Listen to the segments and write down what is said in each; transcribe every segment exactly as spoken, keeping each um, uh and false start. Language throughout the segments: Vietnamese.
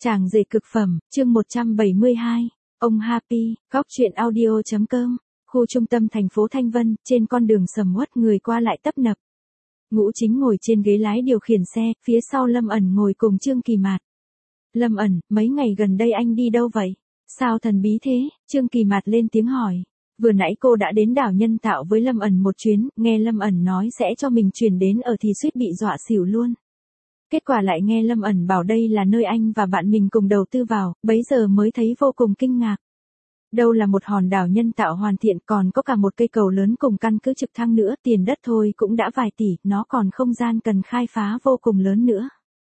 Chàng rể cực phẩm, chương một trăm bảy mươi hai, ông Happy, góc truyện audio chấm com, khu trung tâm thành phố Thanh Vân, trên con đường sầm uất người qua lại tấp nập. Ngũ Chính ngồi trên ghế lái điều khiển xe, phía sau Lâm Ẩn ngồi cùng Trương Kỳ Mạt. Lâm Ẩn, mấy ngày gần đây anh đi đâu vậy? Sao thần bí thế? Trương Kỳ Mạt lên tiếng hỏi. Vừa nãy cô đã đến đảo Nhân Tạo với Lâm Ẩn một chuyến, nghe Lâm Ẩn nói sẽ cho mình chuyển đến ở thì suýt bị dọa xỉu luôn. Kết quả lại nghe Lâm Ẩn bảo đây là nơi anh và bạn mình cùng đầu tư vào, bấy giờ mới thấy vô cùng kinh ngạc. Đâu là một hòn đảo nhân tạo hoàn thiện, còn có cả một cây cầu lớn cùng căn cứ trực thăng nữa, tiền đất thôi cũng đã vài tỷ, nó còn không gian cần khai phá vô cùng lớn nữa.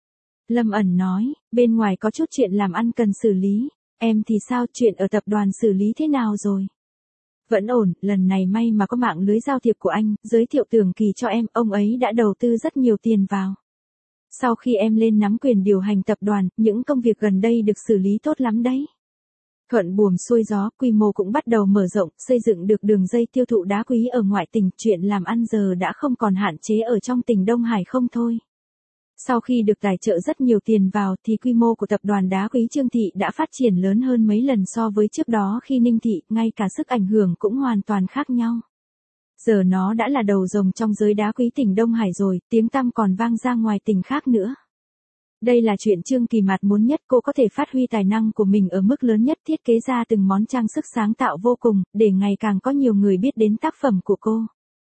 Lâm Ẩn nói, bên ngoài có chút chuyện làm ăn cần xử lý, em thì sao, chuyện ở tập đoàn xử lý thế nào rồi? Vẫn ổn, lần này may mà có mạng lưới giao thiệp của anh, giới thiệu Tưởng Kỳ cho em, ông ấy đã đầu tư rất nhiều tiền vào. Sau khi em lên nắm quyền điều hành tập đoàn, những công việc gần đây được xử lý tốt lắm đấy. Thuận buồm xuôi gió, quy mô cũng bắt đầu mở rộng, xây dựng được đường dây tiêu thụ đá quý ở ngoại tỉnh, chuyện làm ăn giờ đã không còn hạn chế ở trong tỉnh Đông Hải không thôi. Sau khi được tài trợ rất nhiều tiền vào thì quy mô của tập đoàn đá quý Trương Thị đã phát triển lớn hơn mấy lần so với trước đó khi Ninh Thị, ngay cả sức ảnh hưởng cũng hoàn toàn khác nhau. Giờ nó đã là đầu rồng trong giới đá quý tỉnh Đông Hải rồi, tiếng tăm còn vang ra ngoài tỉnh khác nữa. Đây là chuyện Trương Kỳ Mạt muốn nhất, cô có thể phát huy tài năng của mình ở mức lớn nhất, thiết kế ra từng món trang sức sáng tạo vô cùng, để ngày càng có nhiều người biết đến tác phẩm của cô.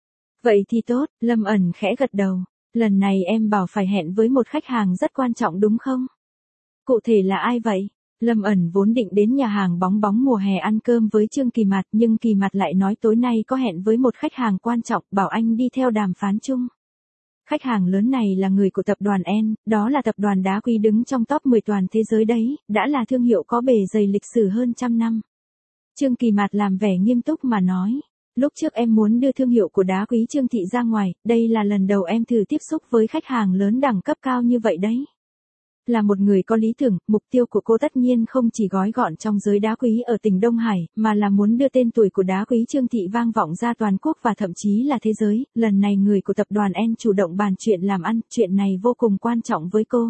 Vậy thì tốt, Lâm Ẩn khẽ gật đầu. Lần này em bảo phải hẹn với một khách hàng rất quan trọng đúng không? Cụ thể là ai vậy? Lâm Ẩn vốn định đến nhà hàng bóng bóng mùa hè ăn cơm với Trương Kỳ Mạt, nhưng Kỳ Mạt lại nói tối nay có hẹn với một khách hàng quan trọng, bảo anh đi theo đàm phán chung. Khách hàng lớn này là người của tập đoàn N, đó là tập đoàn đá quý đứng trong top mười toàn thế giới đấy, đã là thương hiệu có bề dày lịch sử hơn trăm năm. Trương Kỳ Mạt làm vẻ nghiêm túc mà nói, lúc trước em muốn đưa thương hiệu của đá quý Trương Thị ra ngoài, đây là lần đầu em thử tiếp xúc với khách hàng lớn đẳng cấp cao như vậy đấy. Là một người có lý tưởng, mục tiêu của cô tất nhiên không chỉ gói gọn trong giới đá quý ở tỉnh Đông Hải, mà là muốn đưa tên tuổi của đá quý Trương Thị vang vọng ra toàn quốc và thậm chí là thế giới. Lần này người của tập đoàn N chủ động bàn chuyện làm ăn, chuyện này vô cùng quan trọng với cô.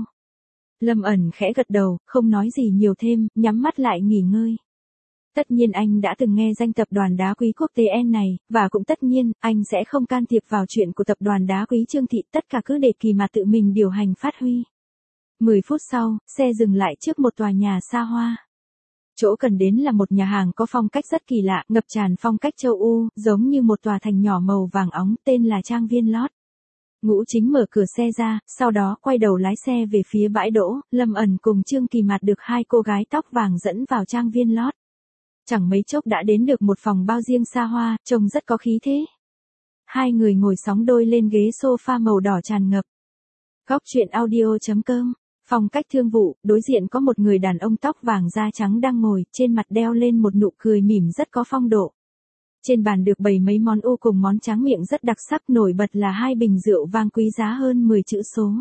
Lâm Ẩn khẽ gật đầu, không nói gì nhiều thêm, nhắm mắt lại nghỉ ngơi. Tất nhiên anh đã từng nghe danh tập đoàn đá quý quốc tế N này, và cũng tất nhiên, anh sẽ không can thiệp vào chuyện của tập đoàn đá quý Trương Thị, tất cả cứ để Kỳ Mạt tự mình điều hành phát huy. mười phút sau, xe dừng lại trước một tòa nhà xa hoa. Chỗ cần đến là một nhà hàng có phong cách rất kỳ lạ, ngập tràn phong cách châu Âu, giống như một tòa thành nhỏ màu vàng óng, tên là Trang Viên Lót. Ngũ Chính mở cửa xe ra, sau đó quay đầu lái xe về phía bãi đỗ, Lâm Ẩn cùng Trương Kỳ Mạt được hai cô gái tóc vàng dẫn vào Trang Viên Lót. Chẳng mấy chốc đã đến được một phòng bao riêng xa hoa, trông rất có khí thế. Hai người ngồi sóng đôi lên ghế sofa màu đỏ tràn ngập. Góc truyện audio chấm com. Phong cách thương vụ, đối diện có một người đàn ông tóc vàng da trắng đang ngồi, trên mặt đeo lên một nụ cười mỉm rất có phong độ. Trên bàn được bày mấy món u cùng món tráng miệng rất đặc sắc, nổi bật là hai bình rượu vang quý giá hơn mười chữ số.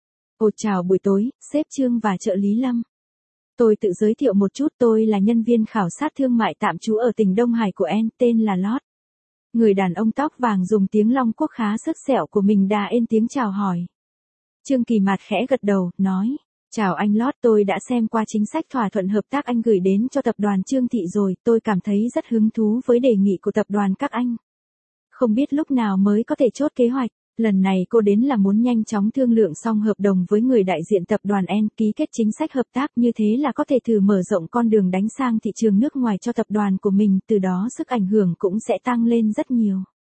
Ồ chào buổi tối, sếp Trương và trợ lý Lâm. Tôi tự giới thiệu một chút, tôi là nhân viên khảo sát thương mại tạm trú ở tỉnh Đông Hải của N, tên là Lót. Người đàn ông tóc vàng dùng tiếng Long Quốc khá sức sẹo của mình đà ên tiếng chào hỏi. Trương Kỳ Mạt khẽ gật đầu, nói, chào anh Lót, tôi đã xem qua chính sách thỏa thuận hợp tác anh gửi đến cho tập đoàn Trương Thị rồi, tôi cảm thấy rất hứng thú với đề nghị của tập đoàn các anh. Không biết lúc nào mới có thể chốt kế hoạch, lần này cô đến là muốn nhanh chóng thương lượng xong hợp đồng với người đại diện tập đoàn N, ký kết chính sách hợp tác, như thế là có thể thử mở rộng con đường đánh sang thị trường nước ngoài cho tập đoàn của mình, từ đó sức ảnh hưởng cũng sẽ tăng lên rất nhiều.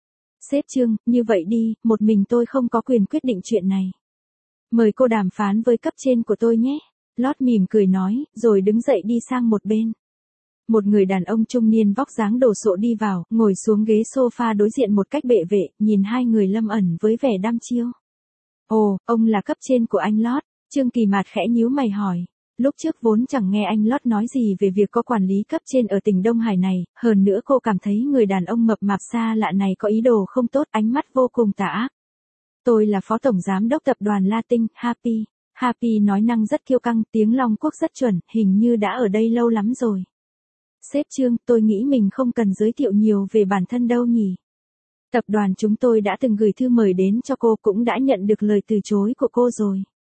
Sếp Trương, như vậy đi, một mình tôi không có quyền quyết định chuyện này. Mời cô đàm phán với cấp trên của tôi nhé. Lót mỉm cười nói, rồi đứng dậy đi sang một bên. Một người đàn ông trung niên vóc dáng đồ sộ đi vào, ngồi xuống ghế sofa đối diện một cách bệ vệ, nhìn hai người Lâm Ẩn với vẻ đăm chiêu. Ồ, ông là cấp trên của anh Lót. Trương Kỳ Mạt khẽ nhíu mày hỏi. Lúc trước vốn chẳng nghe anh Lót nói gì về việc có quản lý cấp trên ở tỉnh Đông Hải này, hơn nữa cô cảm thấy người đàn ông mập mạp xa lạ này có ý đồ không tốt, ánh mắt vô cùng tà ác. Tôi là phó tổng giám đốc tập đoàn Latin, Happy. Happy nói năng rất kiêu căng, tiếng Long Quốc rất chuẩn, hình như đã ở đây lâu lắm rồi. Sếp Trương, tôi nghĩ mình không cần giới thiệu nhiều về bản thân đâu nhỉ. Tập đoàn chúng tôi đã từng gửi thư mời đến cho cô, cũng đã nhận được lời từ chối của cô rồi.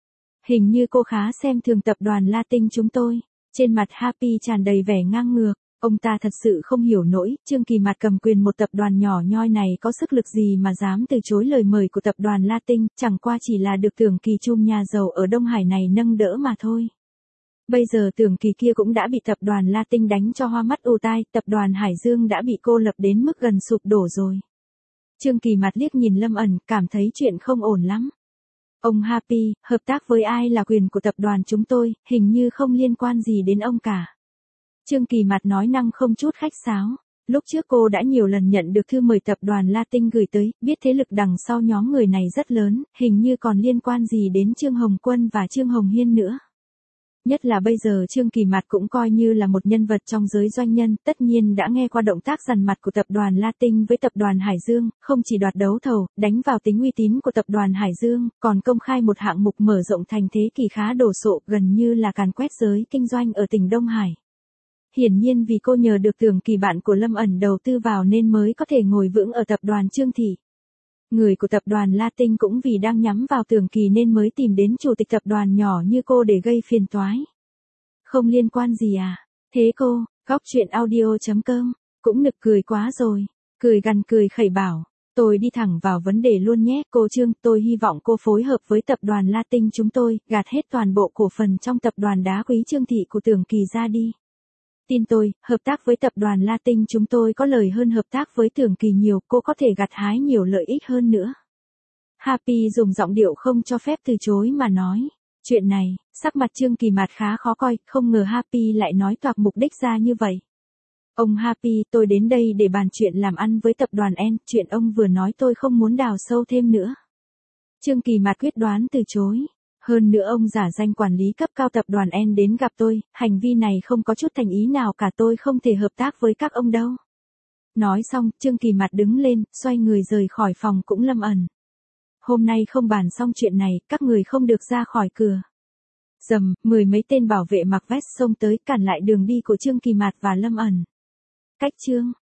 Hình như cô khá xem thường tập đoàn Latin chúng tôi. Trên mặt Happy tràn đầy vẻ ngang ngược. Ông ta thật sự không hiểu nổi, Trương Kỳ Mạt cầm quyền một tập đoàn nhỏ nhoi này có sức lực gì mà dám từ chối lời mời của tập đoàn Latin, chẳng qua chỉ là được Tưởng Kỳ Trùm nhà giàu ở Đông Hải này nâng đỡ mà thôi. Bây giờ Tưởng Kỳ kia cũng đã bị tập đoàn Latin đánh cho hoa mắt ù tai, tập đoàn Hải Dương đã bị cô lập đến mức gần sụp đổ rồi. Trương Kỳ Mạt liếc nhìn Lâm ẩn, cảm thấy chuyện không ổn lắm. Ông Happy, hợp tác với ai là quyền của tập đoàn chúng tôi, hình như không liên quan gì đến ông cả. Trương Kỳ Mạt nói năng không chút khách sáo. Lúc trước cô đã nhiều lần nhận được thư mời tập đoàn Latin gửi tới, biết thế lực đằng sau nhóm người này rất lớn, hình như còn liên quan gì đến Trương Hồng Quân và Trương Hồng Hiên nữa. Nhất là bây giờ Trương Kỳ Mạt cũng coi như là một nhân vật trong giới doanh nhân, tất nhiên đã nghe qua động tác dằn mặt của tập đoàn Latin với tập đoàn Hải Dương, không chỉ đoạt đấu thầu, đánh vào tính uy tín của tập đoàn Hải Dương, còn công khai một hạng mục mở rộng thành thế kỷ khá đồ sộ, gần như là càn quét giới kinh doanh ở tỉnh Đông Hải. Hiển nhiên vì cô nhờ được Tưởng Kỳ bạn của Lâm ẩn đầu tư vào nên mới có thể ngồi vững ở tập đoàn Trương Thị. Người của tập đoàn Latin cũng vì đang nhắm vào Tưởng Kỳ nên mới tìm đến chủ tịch tập đoàn nhỏ như cô để gây phiền toái. Không liên quan gì à? Thế cô, góc chuyện audio chấm com, cũng nực cười quá rồi. Cười gằn cười khẩy bảo, tôi đi thẳng vào vấn đề luôn nhé cô Trương, tôi hy vọng cô phối hợp với tập đoàn Latin chúng tôi, gạt hết toàn bộ cổ phần trong tập đoàn đá quý Trương Thị của Tưởng Kỳ ra đi. Tin tôi, hợp tác với tập đoàn Latin chúng tôi có lời hơn hợp tác với Tưởng Kỳ nhiều, cô có thể gặt hái nhiều lợi ích hơn nữa. Happy dùng giọng điệu không cho phép từ chối mà nói. Chuyện này, sắc mặt Trương Kỳ Mạt khá khó coi, không ngờ Happy lại nói toạc mục đích ra như vậy. Ông Happy, tôi đến đây để bàn chuyện làm ăn với tập đoàn N, chuyện ông vừa nói tôi không muốn đào sâu thêm nữa. Trương Kỳ Mạt quyết đoán từ chối. Hơn nữa ông giả danh quản lý cấp cao tập đoàn N đến gặp tôi, hành vi này không có chút thành ý nào cả, tôi không thể hợp tác với các ông đâu. Nói xong, Trương Kỳ Mạt đứng lên, xoay người rời khỏi phòng cũng Lâm ẩn. Hôm nay không bàn xong chuyện này, các người không được ra khỏi cửa. Dầm, mười mấy tên bảo vệ mặc vest xông tới cản lại đường đi của Trương Kỳ Mạt và Lâm ẩn. Cách chương